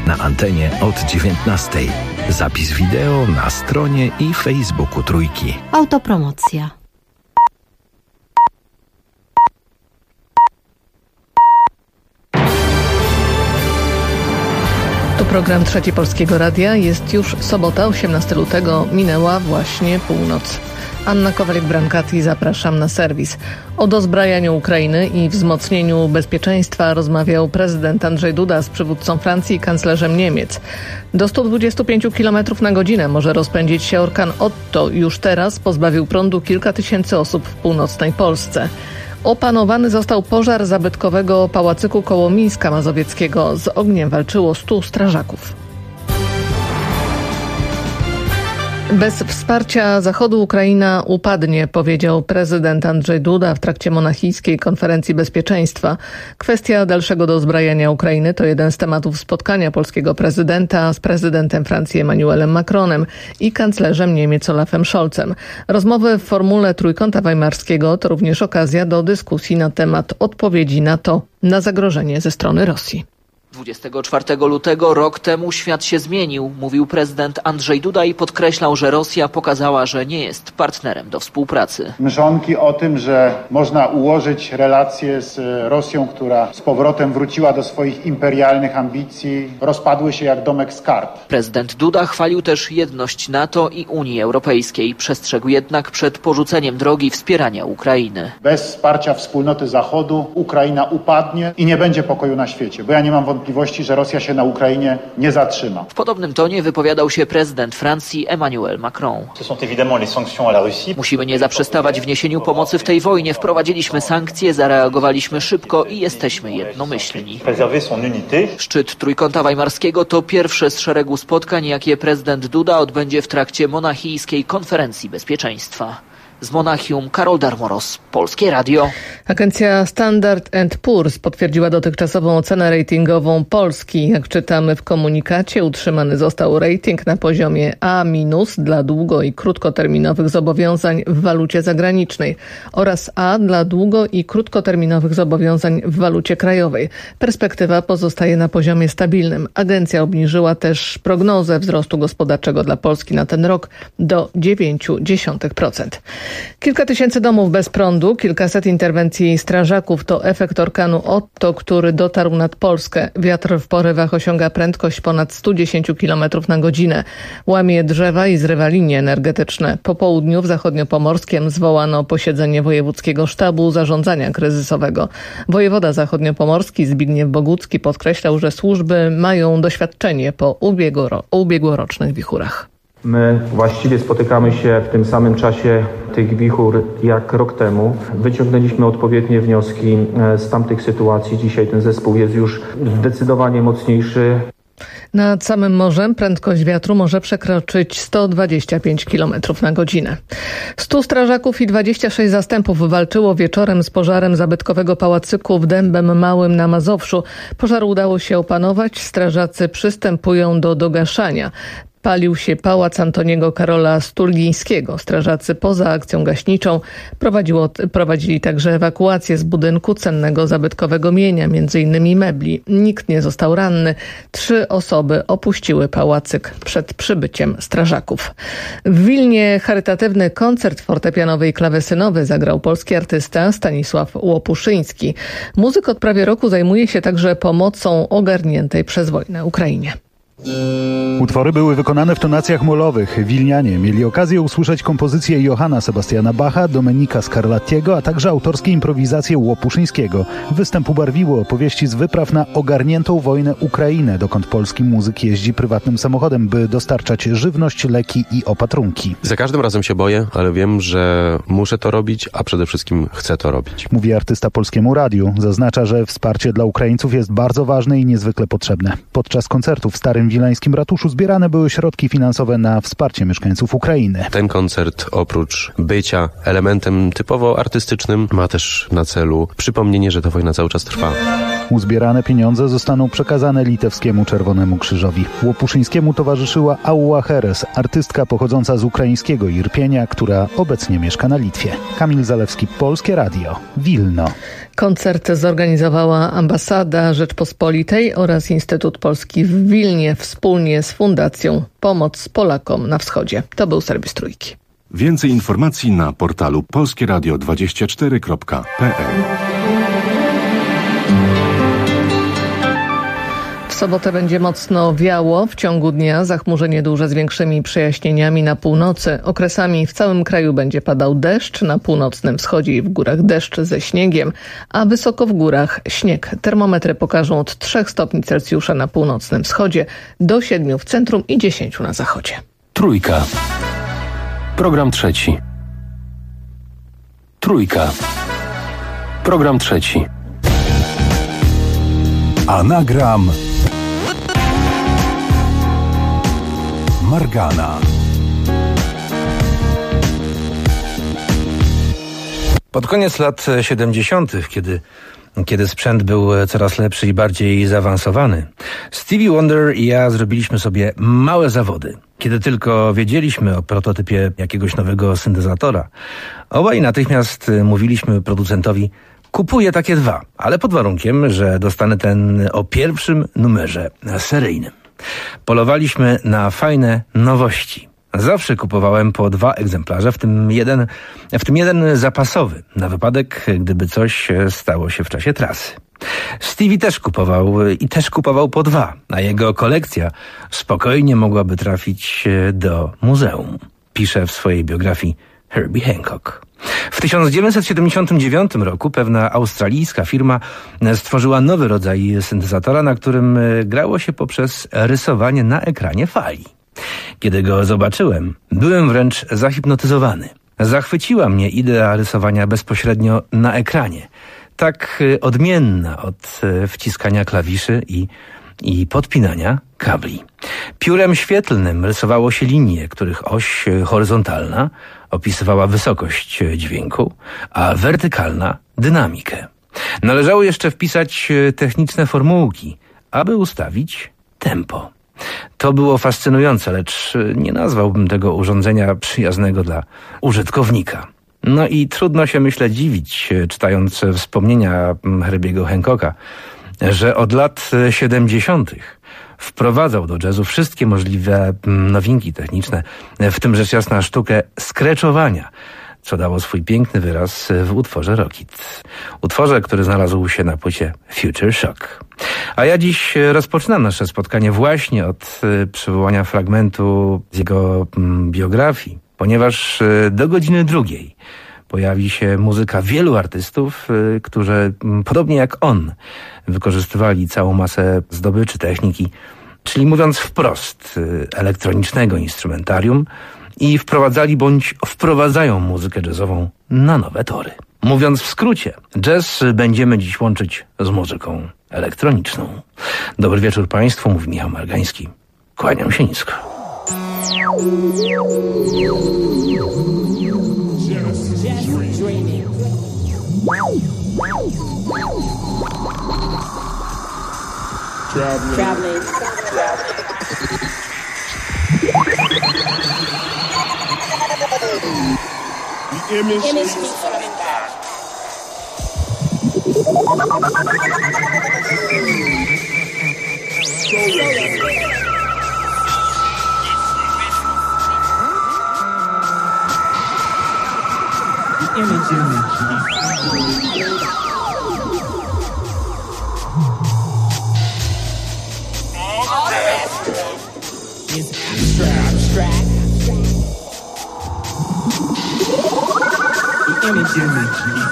na antenie od 19. Zapis wideo na stronie i Facebooku Trójki. Autopromocja. Tu program Trzeci Polskiego Radia. Jest już sobota, 18 lutego. Minęła właśnie północ. Anna Kowalik-Brankati, zapraszam na serwis. O dozbrajaniu Ukrainy i wzmocnieniu bezpieczeństwa rozmawiał prezydent Andrzej Duda z przywódcą Francji i kanclerzem Niemiec. Do 125 km na godzinę może rozpędzić się orkan Otto. Już teraz pozbawił prądu kilka tysięcy osób w północnej Polsce. Opanowany został pożar zabytkowego pałacyku koło Mińska Mazowieckiego. Z ogniem walczyło 100 strażaków. Bez wsparcia Zachodu Ukraina upadnie, powiedział prezydent Andrzej Duda w trakcie monachijskiej konferencji bezpieczeństwa. Kwestia dalszego dozbrajania Ukrainy to jeden z tematów spotkania polskiego prezydenta z prezydentem Francji Emmanuelem Macronem i kanclerzem Niemiec Olafem Scholzem. Rozmowy w formule Trójkąta Weimarskiego to również okazja do dyskusji na temat odpowiedzi NATO na zagrożenie ze strony Rosji. 24 lutego rok temu świat się zmienił, mówił prezydent Andrzej Duda i podkreślał, że Rosja pokazała, że nie jest partnerem do współpracy. Mrzonki o tym, że można ułożyć relacje z Rosją, która z powrotem wróciła do swoich imperialnych ambicji, rozpadły się jak domek z kart. Prezydent Duda chwalił też jedność NATO i Unii Europejskiej. Przestrzegł jednak przed porzuceniem drogi wspierania Ukrainy. Bez wsparcia wspólnoty Zachodu Ukraina upadnie i nie będzie pokoju na świecie, bo ja nie mam wątpliwości, że Rosja się na Ukrainie nie zatrzyma. W podobnym tonie wypowiadał się prezydent Francji Emmanuel Macron. Musimy nie zaprzestawać w niesieniu pomocy w tej wojnie. Wprowadziliśmy sankcje, zareagowaliśmy szybko i jesteśmy jednomyślni. Szczyt Trójkąta Weimarskiego to pierwsze z szeregu spotkań, jakie prezydent Duda odbędzie w trakcie monachijskiej konferencji bezpieczeństwa. Z Monachium Karol Darmoros, Polskie Radio. Agencja Standard & Poor's potwierdziła dotychczasową ocenę ratingową Polski. Jak czytamy w komunikacie, utrzymany został rating na poziomie A- dla długo- i krótkoterminowych zobowiązań w walucie zagranicznej oraz A dla długo- i krótkoterminowych zobowiązań w walucie krajowej. Perspektywa pozostaje na poziomie stabilnym. Agencja obniżyła też prognozę wzrostu gospodarczego dla Polski na ten rok do 0,9%. Kilka tysięcy domów bez prądu, kilkaset interwencji strażaków to efekt orkanu Otto, który dotarł nad Polskę. Wiatr w porywach osiąga prędkość ponad 110 km na godzinę. Łamie drzewa i zrywa linie energetyczne. Po południu w zachodniopomorskiem zwołano posiedzenie Wojewódzkiego Sztabu Zarządzania Kryzysowego. Wojewoda zachodniopomorski Zbigniew Bogucki podkreślał, że służby mają doświadczenie po ubiegłorocznych wichurach. My właściwie spotykamy się w tym samym czasie tych wichur jak rok temu. Wyciągnęliśmy odpowiednie wnioski z tamtych sytuacji. Dzisiaj ten zespół jest już zdecydowanie mocniejszy. Nad samym morzem prędkość wiatru może przekroczyć 125 km na godzinę. 100 strażaków i 26 zastępów walczyło wieczorem z pożarem zabytkowego pałacyku w Dębem Małym na Mazowszu. Pożar udało się opanować, strażacy przystępują do dogaszania. Palił się pałac Antoniego Karola Sturgińskiego. Strażacy poza akcją gaśniczą prowadzili także ewakuację z budynku cennego zabytkowego mienia, m.in. mebli. Nikt nie został ranny. 3 osoby opuściły pałacyk przed przybyciem strażaków. W Wilnie charytatywny koncert fortepianowy i klawesynowy zagrał polski artysta Stanisław Łopuszyński. Muzyk od prawie roku zajmuje się także pomocą ogarniętej przez wojnę Ukrainie. Utwory były wykonane w tonacjach molowych. Wilnianie mieli okazję usłyszeć kompozycje Johanna Sebastiana Bacha, Domenika Scarlattiego, a także autorskie improwizacje Łopuszyńskiego. Występ ubarwiło opowieści z wypraw na ogarniętą wojnę Ukrainę, dokąd polski muzyk jeździ prywatnym samochodem, by dostarczać żywność, leki i opatrunki. Za każdym razem się boję, ale wiem, że muszę to robić, a przede wszystkim chcę to robić. Mówi artysta Polskiemu Radiu. Zaznacza, że wsparcie dla Ukraińców jest bardzo ważne i niezwykle potrzebne. Podczas koncertu w Starym Wileńskim Ratuszu zbierane były środki finansowe na wsparcie mieszkańców Ukrainy. Ten koncert oprócz bycia elementem typowo artystycznym ma też na celu przypomnienie, że ta wojna cały czas trwa. Uzbierane pieniądze zostaną przekazane Litewskiemu Czerwonemu Krzyżowi. Łopuszyńskiemu towarzyszyła Aua Heres, artystka pochodząca z ukraińskiego Irpienia, która obecnie mieszka na Litwie. Kamil Zalewski, Polskie Radio, Wilno. Koncert zorganizowała Ambasada Rzeczpospolitej oraz Instytut Polski w Wilnie wspólnie z Fundacją Pomoc Polakom na Wschodzie. To był serwis Trójki. Więcej informacji na portalu polskieradio24.pl. W sobotę będzie mocno wiało. W ciągu dnia zachmurzenie duże z większymi przejaśnieniami na północy. Okresami w całym kraju będzie padał deszcz, na północnym wschodzie i w górach deszcz ze śniegiem, a wysoko w górach śnieg. Termometry pokażą od 3 stopni Celsjusza na północnym wschodzie do 7 w centrum i 10 na zachodzie. Trójka. Program trzeci. Trójka. Program trzeci. Anagram Margana. Pod koniec lat 70., kiedy sprzęt był coraz lepszy i bardziej zaawansowany, Stevie Wonder i ja zrobiliśmy sobie małe zawody. Kiedy tylko wiedzieliśmy o prototypie jakiegoś nowego syntezatora, obaj natychmiast mówiliśmy producentowi: kupuję takie 2, ale pod warunkiem, że dostanę ten o pierwszym numerze seryjnym. Polowaliśmy na fajne nowości. Zawsze kupowałem po 2 egzemplarze, w tym jeden zapasowy, na wypadek, gdyby coś stało się w czasie trasy. Stevie też kupował po 2, a jego kolekcja spokojnie mogłaby trafić do muzeum, pisze w swojej biografii Herbie Hancock. W 1979 roku pewna australijska firma stworzyła nowy rodzaj syntezatora, na którym grało się poprzez rysowanie na ekranie fali. Kiedy go zobaczyłem, byłem wręcz zahipnotyzowany. Zachwyciła mnie idea rysowania bezpośrednio na ekranie. Tak odmienna od wciskania klawiszy i podpinania kabli. Piórem świetlnym rysowało się linie, których oś horyzontalna opisywała wysokość dźwięku, a wertykalna dynamikę. Należało jeszcze wpisać techniczne formułki, aby ustawić tempo. To było fascynujące, lecz nie nazwałbym tego urządzenia przyjaznego dla użytkownika. No i trudno się, myślę, dziwić, czytając wspomnienia Herbiego Hancocka, że od lat 70. wprowadzał do jazzu wszystkie możliwe nowinki techniczne, w tym rzecz jasna sztukę skreczowania, co dało swój piękny wyraz w utworze Rockit. Utworze, który znalazł się na płycie Future Shock. A ja dziś rozpoczynam nasze spotkanie właśnie od przywołania fragmentu z jego biografii, ponieważ do godziny 2 pojawi się muzyka wielu artystów, którzy podobnie jak on wykorzystywali całą masę zdobyczy techniki, czyli mówiąc wprost elektronicznego instrumentarium, i wprowadzali bądź wprowadzają muzykę jazzową na nowe tory. Mówiąc w skrócie, jazz będziemy dziś łączyć z muzyką elektroniczną. Dobry wieczór Państwu, mówi Michał Margański. Kłaniam się nisko. The image is coming back. The image all the rest is abstract. The image.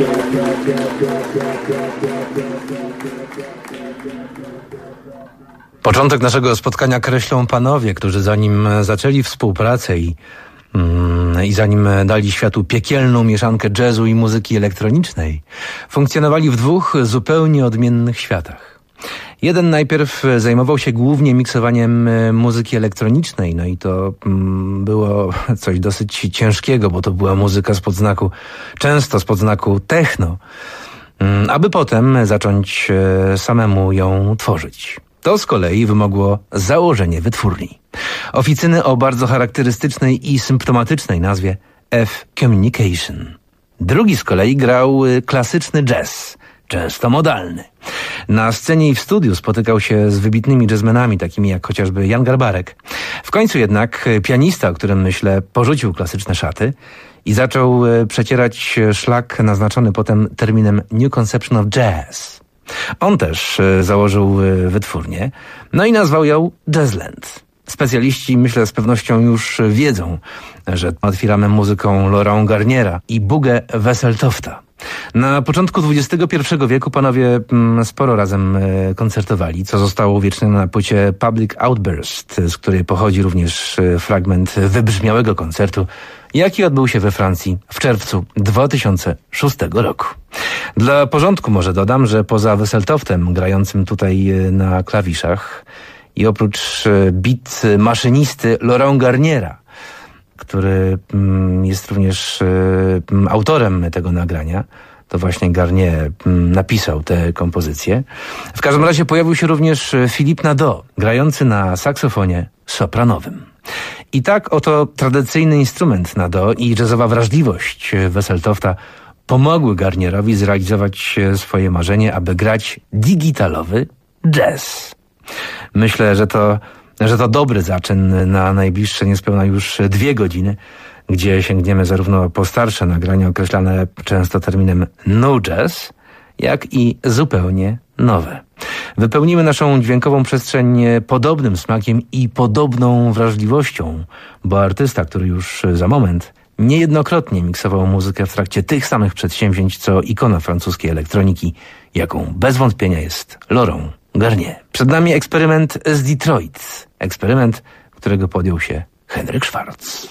Początek naszego spotkania kreślą panowie, którzy zanim zaczęli współpracę i zanim dali światu piekielną mieszankę jazzu i muzyki elektronicznej, funkcjonowali w dwóch zupełnie odmiennych światach. Jeden najpierw zajmował się głównie miksowaniem muzyki elektronicznej, no i to było coś dosyć ciężkiego, bo to była muzyka często spod znaku techno, aby potem zacząć samemu ją tworzyć. To z kolei wymogło założenie wytwórni. Oficyny o bardzo charakterystycznej i symptomatycznej nazwie F-Communication. Drugi z kolei grał klasyczny jazz, często modalny. Na scenie i w studiu spotykał się z wybitnymi jazzmenami, takimi jak chociażby Jan Garbarek. W końcu jednak pianista, o którym myślę, porzucił klasyczne szaty i zaczął przecierać szlak naznaczony potem terminem New Conception of Jazz. On też założył wytwórnię, no i nazwał ją Jazzland. Specjaliści, myślę, z pewnością już wiedzą, że otwieramy muzyką Laurent Garniera i Bugę Wesseltofta. Na początku XXI wieku panowie sporo razem koncertowali, co zostało uwiecznione na płycie Public Outburst, z której pochodzi również fragment wybrzmiałego koncertu, jaki odbył się we Francji w czerwcu 2006 roku. Dla porządku może dodam, że poza Wesseltoftem grającym tutaj na klawiszach i oprócz beat maszynisty Laurent Garniera, który jest również autorem tego nagrania, to właśnie Garnier napisał tę kompozycję. W każdym razie pojawił się również Philippe Nadeau, grający na saksofonie sopranowym. I tak oto tradycyjny instrument Nadeau i jazzowa wrażliwość Wesseltofta pomogły Garnierowi zrealizować swoje marzenie, aby grać digitalowy jazz. Myślę, że to dobry zaczyn na najbliższe niespełna już 2 godziny, gdzie sięgniemy zarówno po starsze nagrania określane często terminem no jazz, jak i zupełnie nowe. Wypełnimy naszą dźwiękową przestrzeń podobnym smakiem i podobną wrażliwością, bo artysta, który już za moment niejednokrotnie miksował muzykę w trakcie tych samych przedsięwzięć, co ikona francuskiej elektroniki, jaką bez wątpienia jest Laurent Garnier. Przed nami eksperyment z Detroit. Eksperyment, którego podjął się Henryk Schwarz.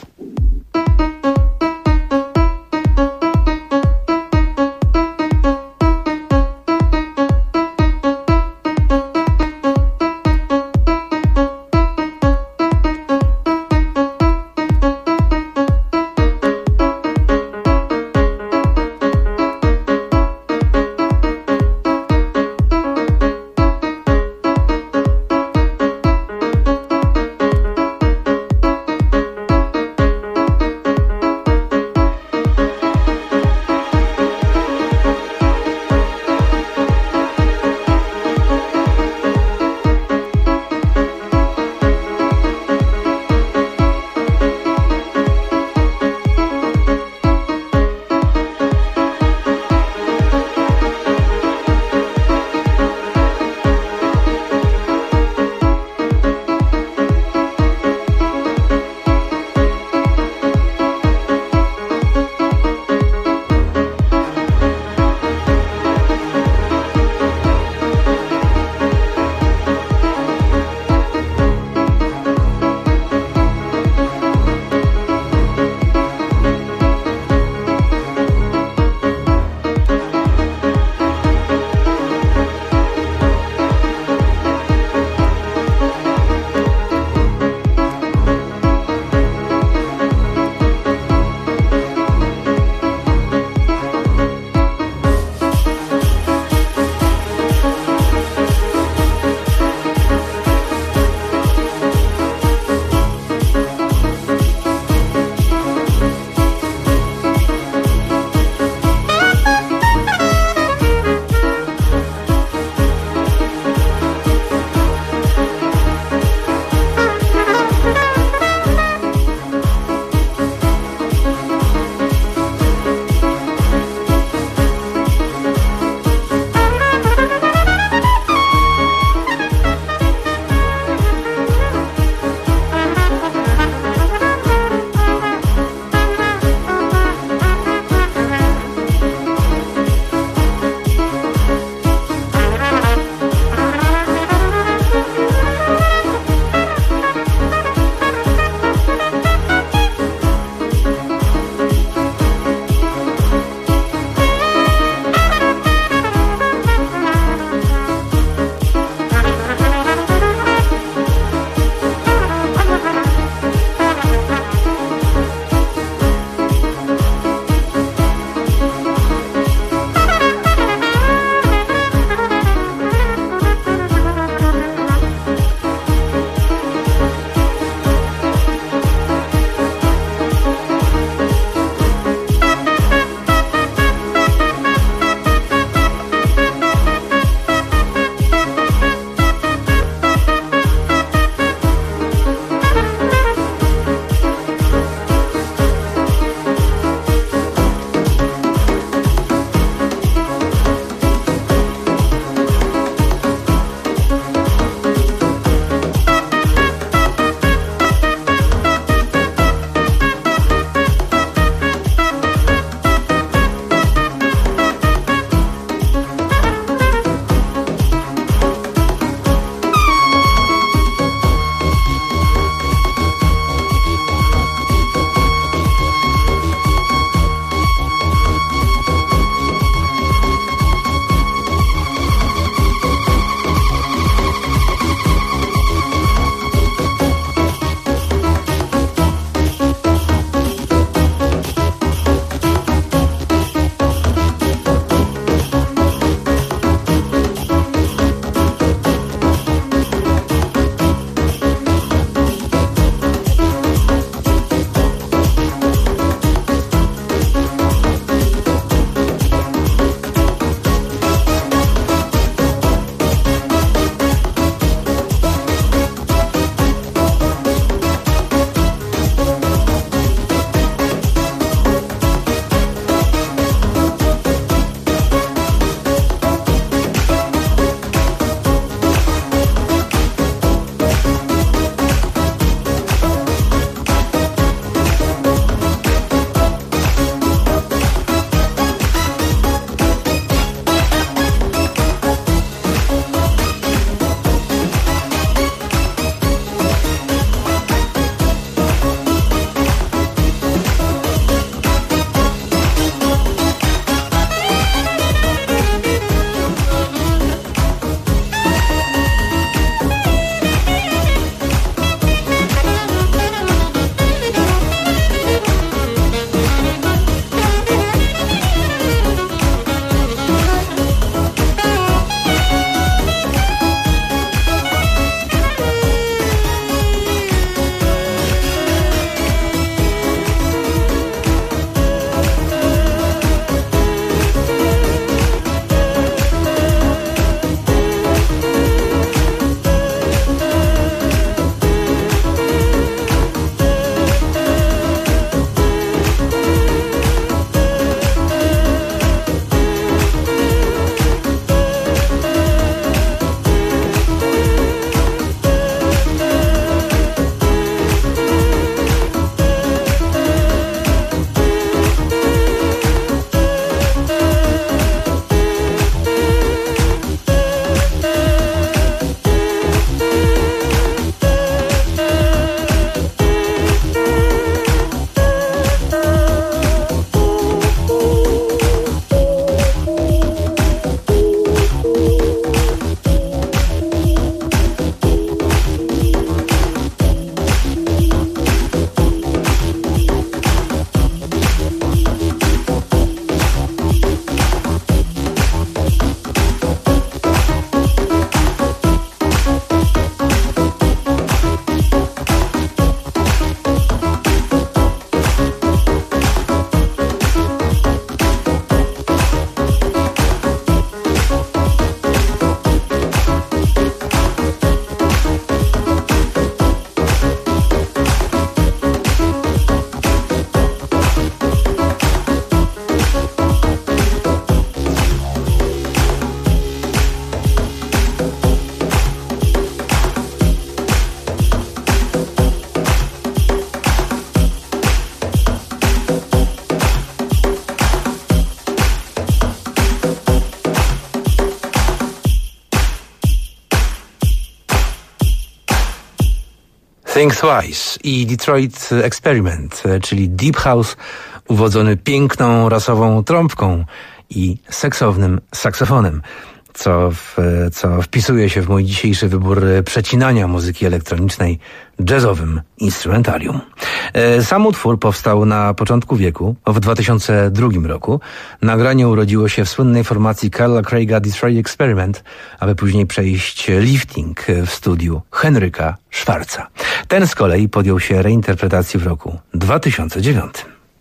Think Twice i Detroit Experiment, czyli Deep House uwodzony piękną rasową trąbką i seksownym saksofonem, co wpisuje się w mój dzisiejszy wybór przecinania muzyki elektronicznej jazzowym instrumentarium. Sam utwór powstał na początku wieku, w 2002 roku. Nagranie urodziło się w słynnej formacji Carla Craiga Detroit Experiment, aby później przejść lifting w studiu Henryka Schwarza. Ten z kolei podjął się reinterpretacji w roku 2009.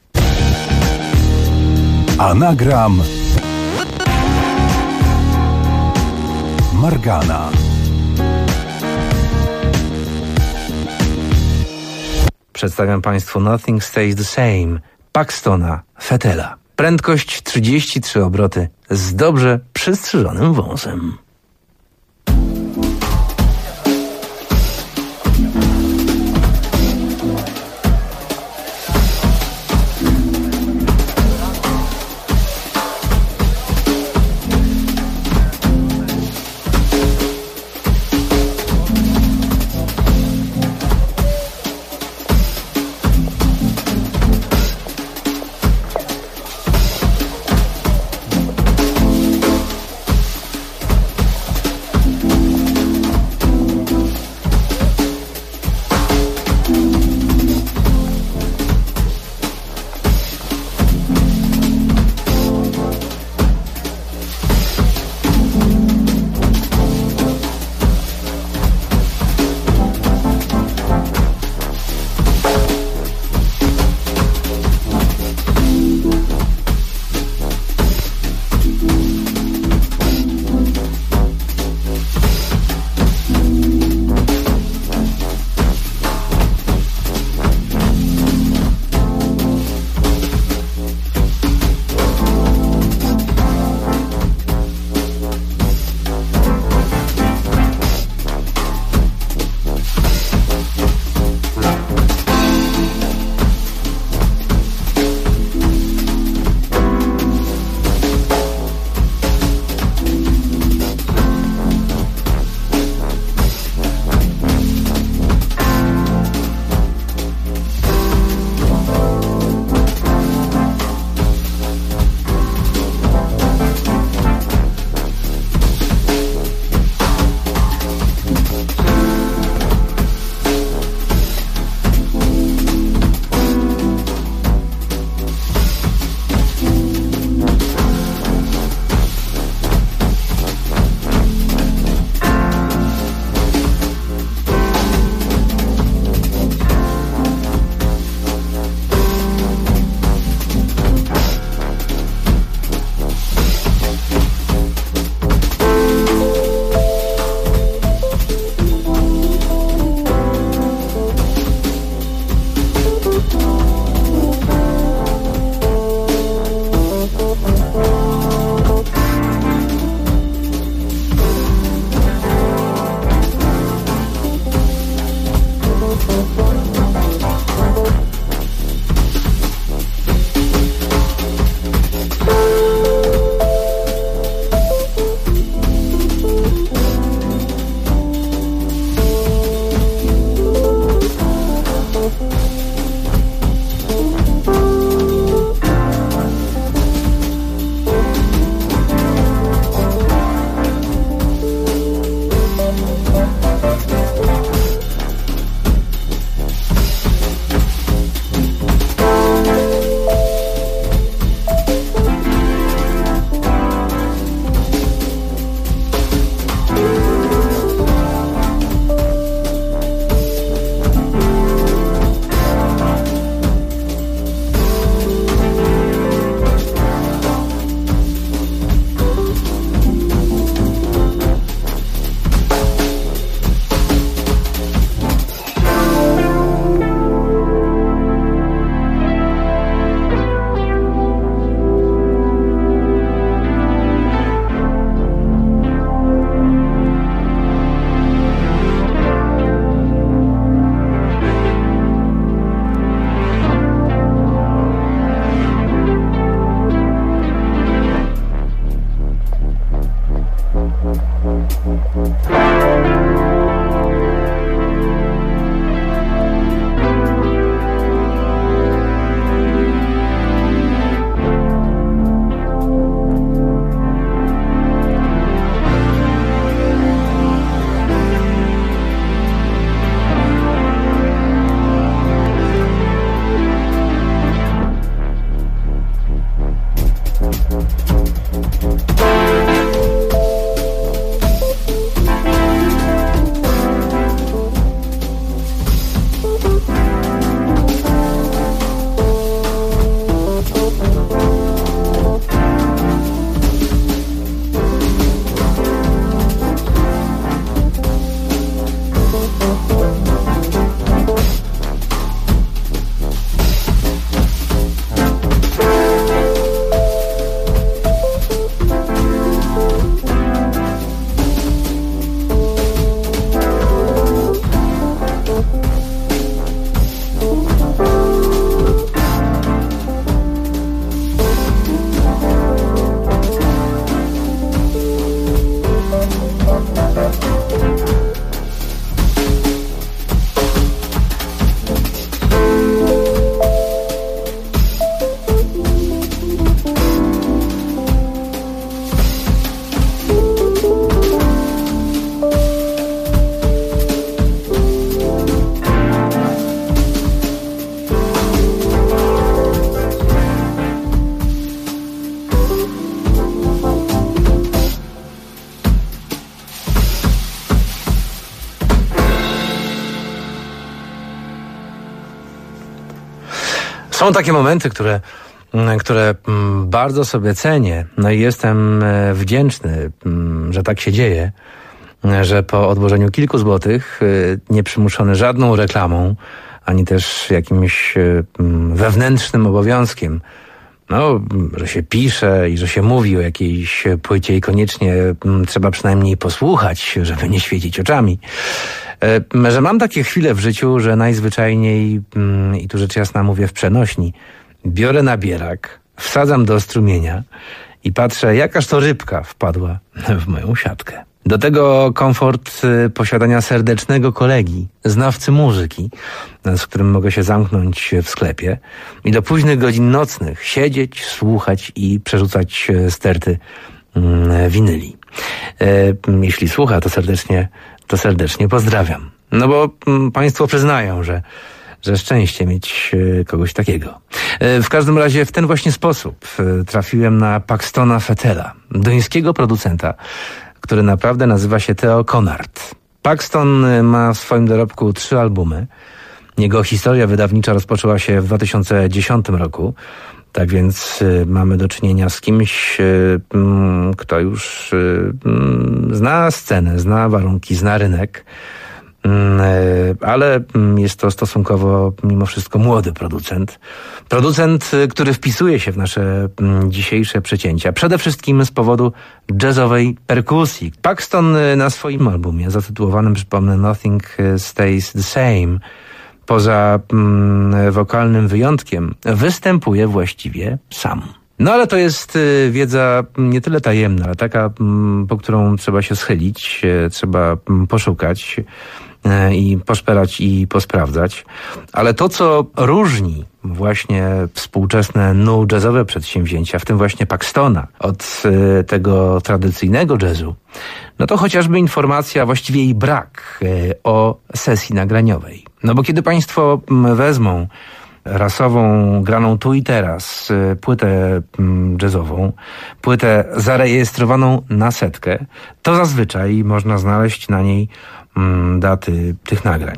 Anagram Margana. Przedstawiam Państwu Nothing Stays the Same Paxtona Fetela. Prędkość 33 obroty z dobrze przystrzyżonym wąsem. Są takie momenty, które bardzo sobie cenię. No i jestem wdzięczny, że tak się dzieje, że po odłożeniu kilku złotych, nieprzymuszony żadną reklamą, ani też jakimś wewnętrznym obowiązkiem, że się pisze i że się mówi o jakiejś płycie i koniecznie trzeba przynajmniej posłuchać, żeby nie świecić oczami. Że mam takie chwile w życiu, że najzwyczajniej, i tu rzecz jasna mówię w przenośni, biorę nabierak, wsadzam do strumienia i patrzę, jakaż to rybka wpadła w moją siatkę. Do tego komfort posiadania serdecznego kolegi, znawcy muzyki, z którym mogę się zamknąć w sklepie i do późnych godzin nocnych siedzieć, słuchać i przerzucać sterty winyli. Jeśli słucha, to serdecznie pozdrawiam. No bo państwo przyznają, że szczęście mieć kogoś takiego. W każdym razie w ten właśnie sposób trafiłem na Paxtona Fettela, duńskiego producenta, który naprawdę nazywa się Theo Konard. Paxton ma w swoim dorobku 3 albumy. Jego historia wydawnicza rozpoczęła się w 2010 roku. Tak więc mamy do czynienia z kimś, kto już zna scenę, zna warunki, zna rynek. Ale jest to stosunkowo mimo wszystko młody producent. Producent, który wpisuje się w nasze dzisiejsze przecięcia. Przede wszystkim z powodu jazzowej perkusji. Paxton na swoim albumie zatytułowanym, przypomnę, Nothing Stays the Same, poza wokalnym wyjątkiem, występuje właściwie sam. No ale to jest wiedza nie tyle tajemna, ale taka, po którą trzeba się schylić, trzeba poszukać i poszperać i posprawdzać. Ale to, co różni właśnie współczesne jazzowe przedsięwzięcia, w tym właśnie Paxtona, od tego tradycyjnego jazzu, no to chociażby informacja, właściwie jej brak o sesji nagraniowej. No bo kiedy państwo wezmą rasową, graną tu i teraz płytę jazzową, płytę zarejestrowaną na setkę, to zazwyczaj można znaleźć na niej daty tych nagrań.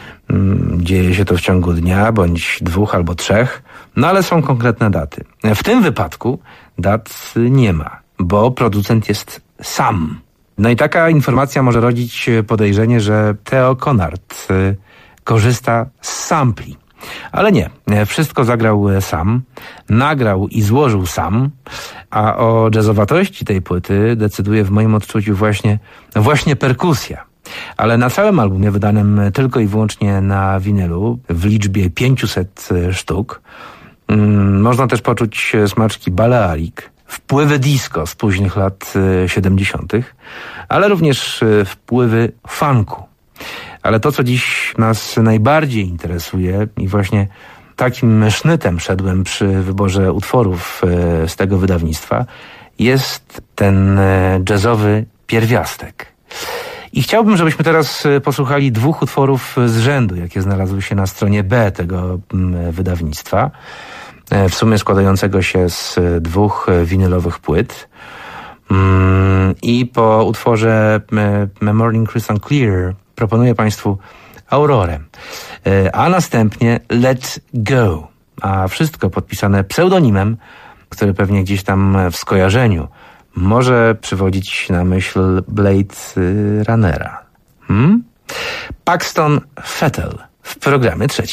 Dzieje się to w ciągu dnia, bądź 2 albo 3, no ale są konkretne daty. W tym wypadku dat nie ma, bo producent jest sam. No i taka informacja może rodzić podejrzenie, że Theo Konard korzysta z sampli. Ale nie, wszystko zagrał sam, nagrał i złożył sam, a o jazzowatości tej płyty decyduje w moim odczuciu właśnie perkusja. Ale na całym albumie, wydanym tylko i wyłącznie na winylu, w liczbie 500 sztuk, można też poczuć smaczki Balearic, wpływy disco z późnych lat 70., ale również wpływy funku. Ale to, co dziś nas najbardziej interesuje i właśnie takim sznytem szedłem przy wyborze utworów z tego wydawnictwa, jest ten jazzowy pierwiastek. I chciałbym, żebyśmy teraz posłuchali 2 utworów z rzędu, jakie znalazły się na stronie B tego wydawnictwa, w sumie składającego się z 2 winylowych płyt. I po utworze Morning Crystal Clear proponuję Państwu Aurorę, a następnie Let Go, a wszystko podpisane pseudonimem, który pewnie gdzieś tam w skojarzeniu może przywodzić na myśl Blade Runnera. Paxton Fettel w programie 3.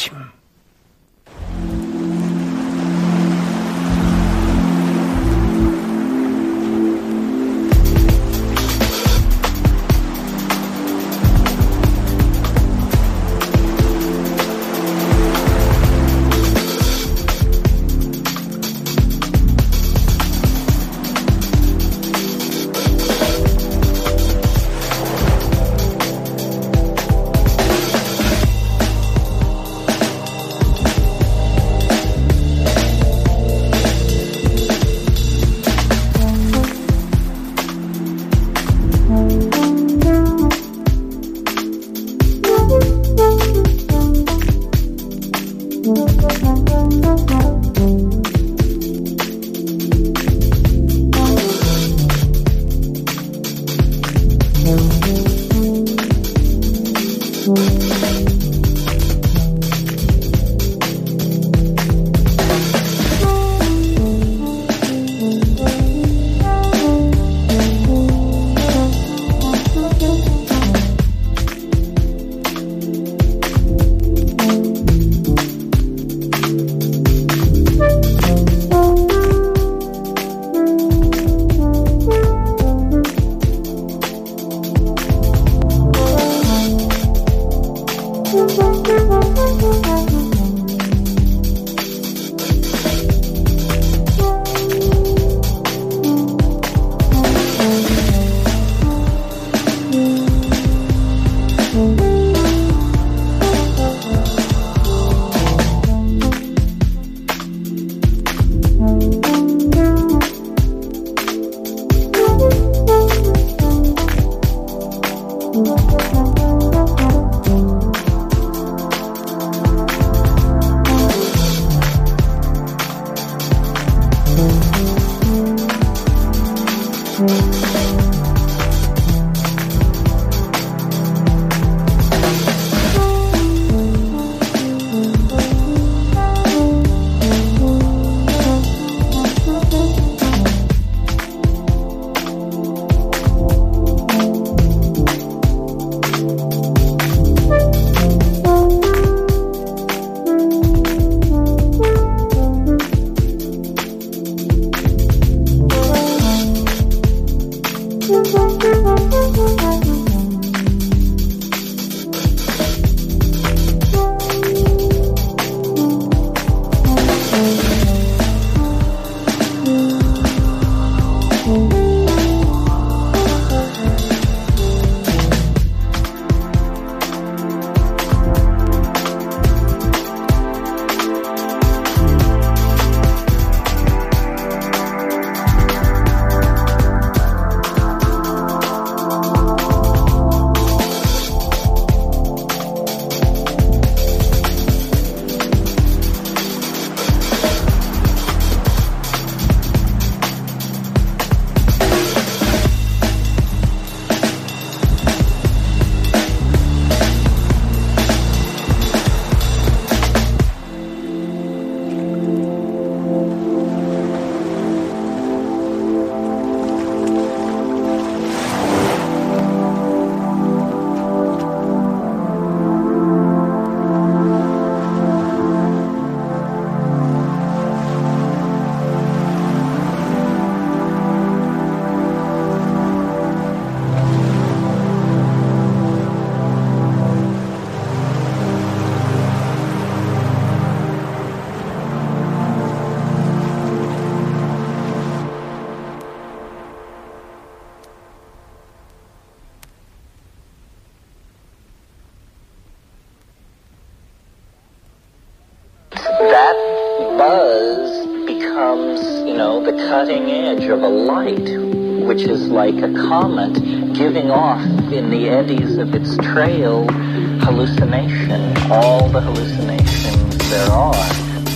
that buzz becomes, the cutting edge of a light, which is like a comet giving off in the eddies of its trail hallucination, all the hallucinations there are.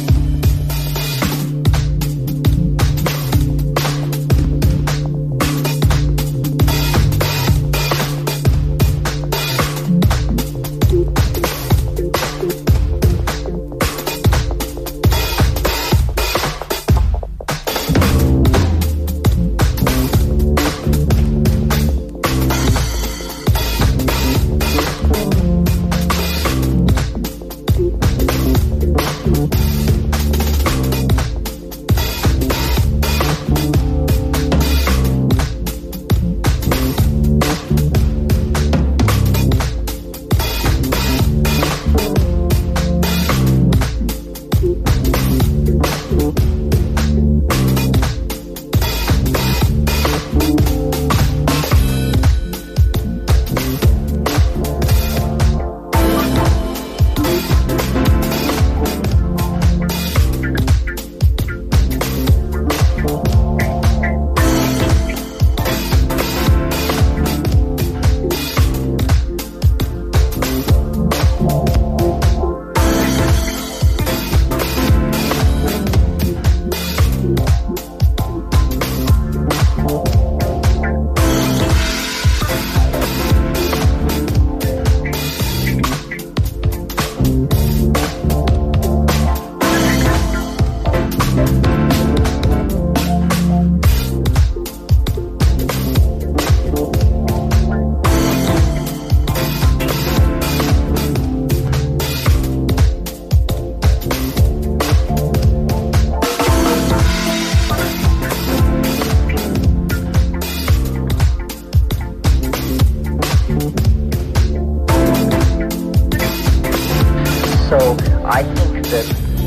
So I think that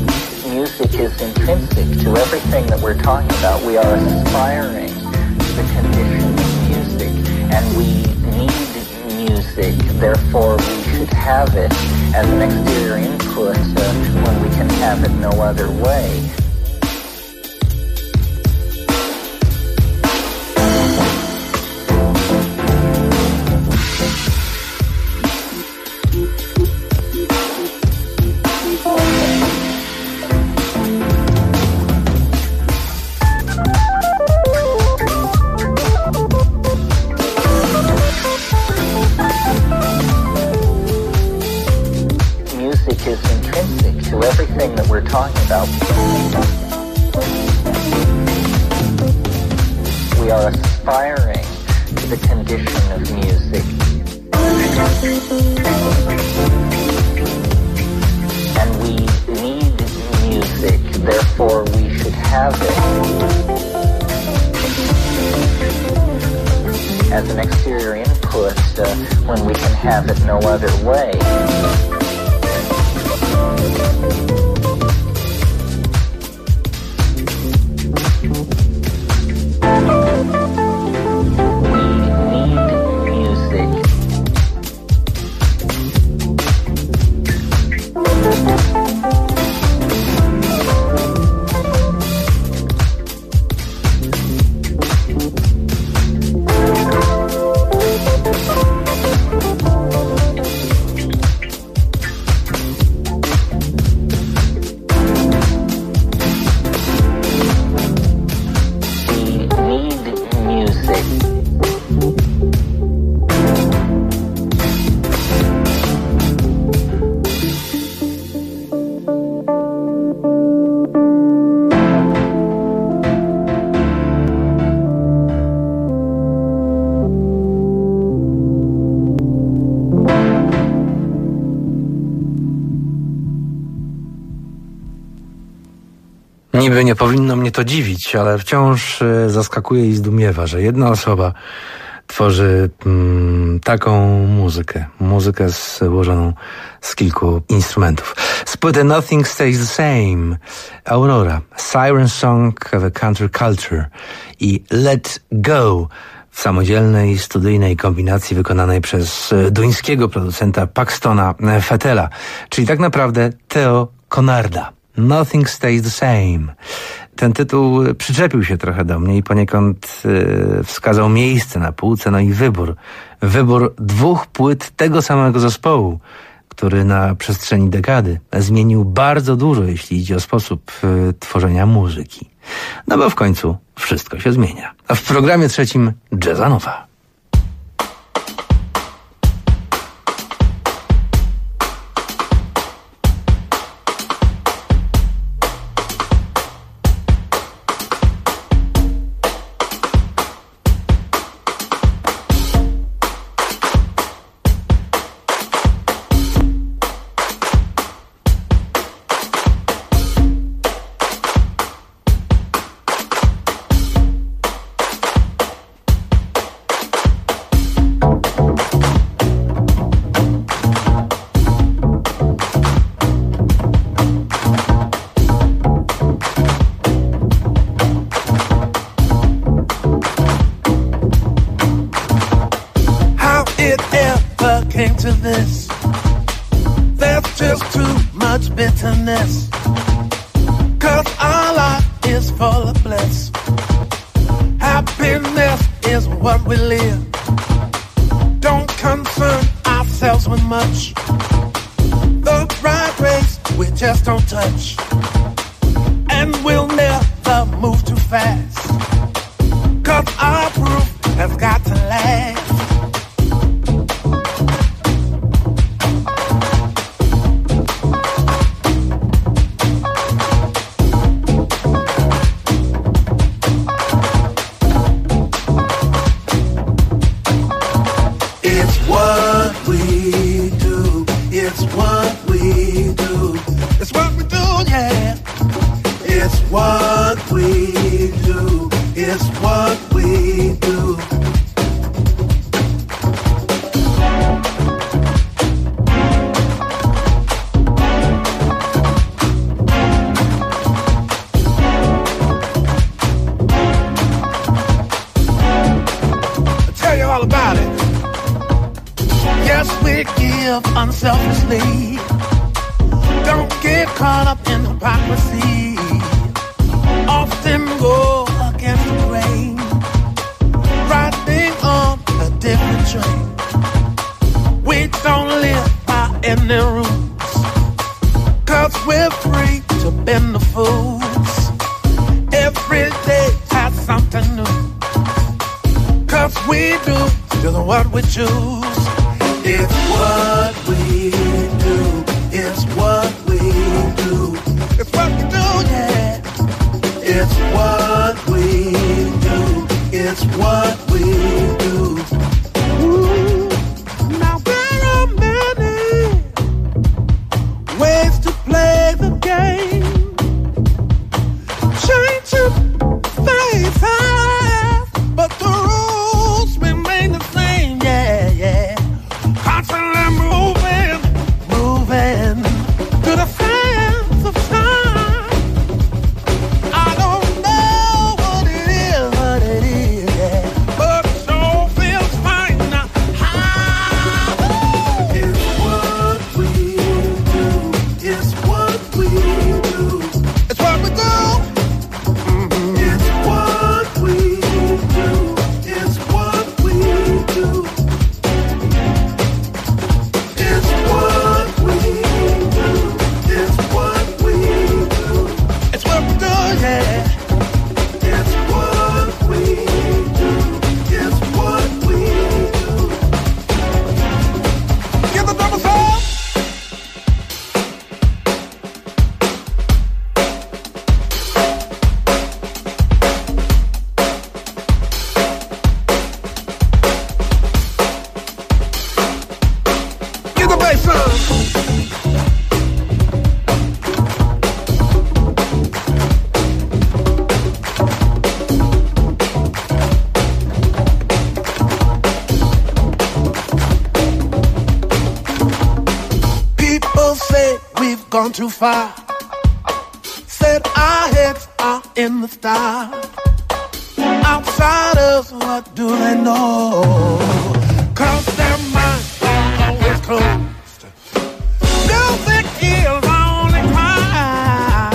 music is intrinsic to everything that we're talking about. We are aspiring to the condition of music, and we need music. Therefore, we should have it as an exterior input when we can have it no other way. Everything that we're talking about. We are aspiring to the condition of music. And we need music, therefore we should have it as an exterior input when we can have it no other way. Niby nie powinno mnie to dziwić, ale wciąż zaskakuje i zdumiewa, że jedna osoba tworzy taką muzykę złożoną z kilku instrumentów. Z płyty Nothing Stays the Same, Aurora, Siren Song of a Counterculture i Let Go w samodzielnej, studyjnej kombinacji wykonanej przez duńskiego producenta Paxtona Fetela, czyli tak naprawdę Theo Conarda. Nothing Stays the Same. Ten tytuł przyczepił się trochę do mnie i poniekąd wskazał miejsce na półce, no i wybór. Wybór 2 płyt tego samego zespołu, który na przestrzeni dekady zmienił bardzo dużo, jeśli idzie o sposób tworzenia muzyki. No bo w końcu wszystko się zmienia. A w programie 3 Jazza Nowa. To this, there's just too much bitterness, 'cause our life is full of bliss. Happiness is what we live. Don't concern ourselves with much. The right race we just don't touch, and we'll never move too fast, 'cause our proof has got to last. Unselfishly, don't get caught up in hypocrisy. Often go against the grain, riding on a different train. We don't live by any rules, 'cause we're free to bend the fools. Every day has something new, 'cause we do just what we choose. It's what we do, it's what we do, it's what we do, yeah. It's what we do, it's what we do. Ooh. Now there are many ways to play the game, changing faces, but the rules remain the same, yeah, yeah. Constantly moving to the sands of time. I don't know what it is, yeah, but it sure feels fine now. It's what we do, it's what we do, it's what we do. Mm-hmm. It's what we do, it's what we do. It's what we do, it's what we do, it's what we do, yeah. It's what we do, it's what we do. Get the double soul. Get the bass on. People say we've gone too far, said our heads are in the stars. Outsiders, what do they know? 'Cause their minds are always closed. Music is our only crime.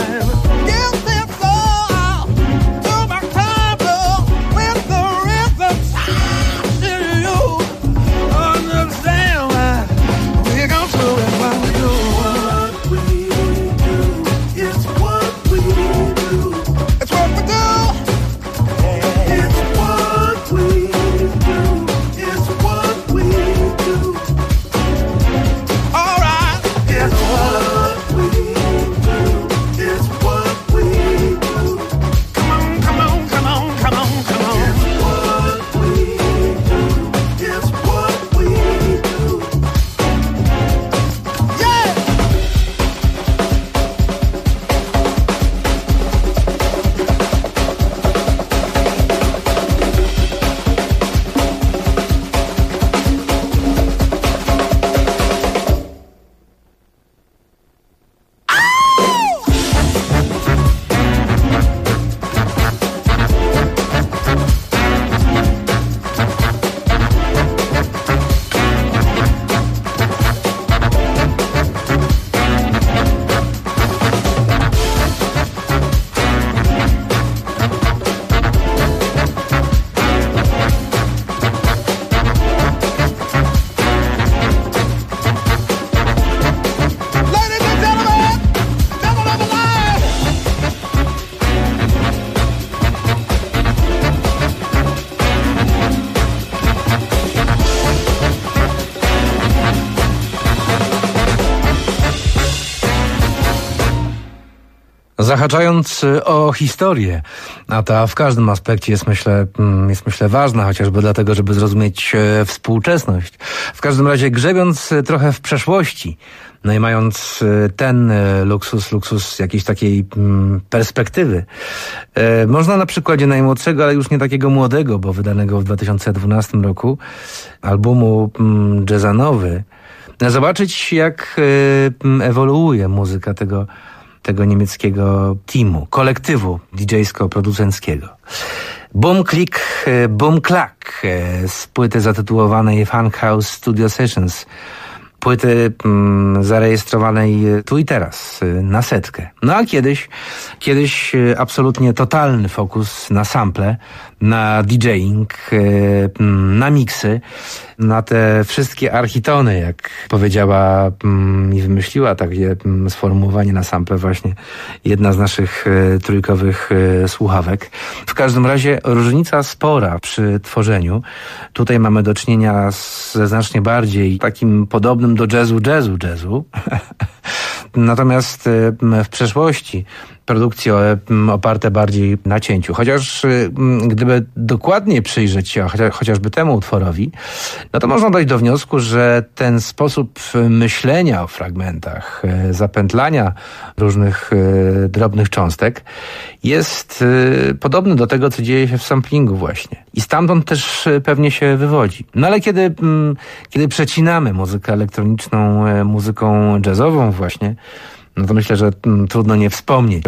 Zahaczając o historię, a ta w każdym aspekcie jest myślę ważna, chociażby dlatego, żeby zrozumieć współczesność. W każdym razie grzebiąc trochę w przeszłości, no i mając ten luksus jakiejś takiej perspektywy, można na przykładzie najmłodszego, ale już nie takiego młodego, bo wydanego w 2012 roku, albumu Jazzanowy, zobaczyć, jak ewoluuje muzyka tego niemieckiego teamu, kolektywu DJ-sko-producenckiego. Boom Click, Boom Clack z płyty zatytułowanej Funkhouse Studio Sessions. Płyty zarejestrowanej tu i teraz na 100. No a kiedyś absolutnie totalny fokus na sample, na DJing, na miksy, na te wszystkie architony, jak powiedziała i wymyśliła takie sformułowanie na sample właśnie jedna z naszych trójkowych słuchawek. W każdym razie różnica spora przy tworzeniu. Tutaj mamy do czynienia ze znacznie bardziej takim podobnym do jazzu. Natomiast w przeszłości produkcje oparte bardziej na cięciu. Chociaż gdyby dokładnie przyjrzeć się chociażby temu utworowi, no to można dojść do wniosku, że ten sposób myślenia o fragmentach, zapętlania różnych drobnych cząstek jest podobny do tego, co dzieje się w samplingu właśnie. I stamtąd też pewnie się wywodzi. No ale kiedy przecinamy muzykę elektroniczną muzyką jazzową właśnie, no to myślę, że trudno nie wspomnieć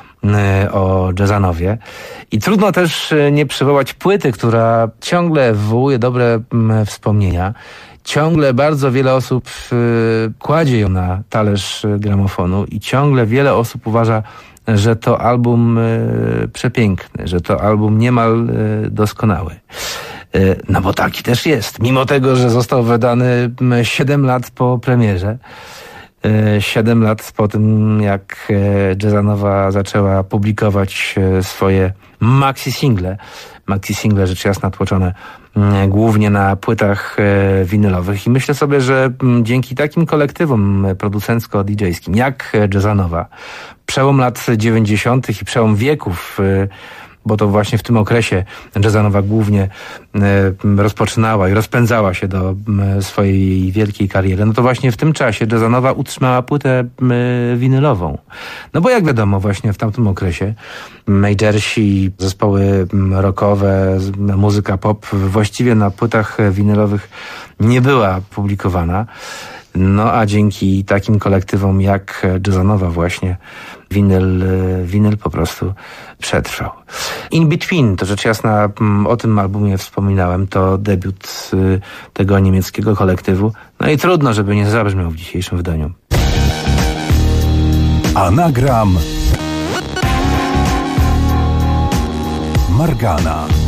o Jazzanowie. I trudno też nie przywołać płyty, która ciągle wywołuje dobre wspomnienia. Ciągle bardzo wiele osób kładzie ją na talerz gramofonu i ciągle wiele osób uważa, że to album przepiękny, że to album niemal doskonały. No bo taki też jest. Mimo tego, że został wydany 7 lat po premierze, 7 lat po tym, jak Jazzanowa zaczęła publikować swoje maxi-single, rzecz jasna tłoczone głównie na płytach winylowych. I myślę sobie, że dzięki takim kolektywom producencko-DJ-skim jak Jazzanowa, przełom lat 90. i przełom wieków, bo to właśnie w tym okresie Jazzanowa głównie rozpoczynała i rozpędzała się do swojej wielkiej kariery. No to właśnie w tym czasie Jazzanowa utrzymała płytę winylową. No bo jak wiadomo, właśnie w tamtym okresie majorsi, zespoły rockowe, muzyka pop właściwie na płytach winylowych nie była publikowana. No a dzięki takim kolektywom jak Jazzanowa właśnie winyl po prostu przetrwał. In Between, to rzecz jasna, o tym albumie wspominałem, to debiut tego niemieckiego kolektywu. No i trudno, żeby nie zabrzmiał w dzisiejszym wydaniu. Anagram Margana.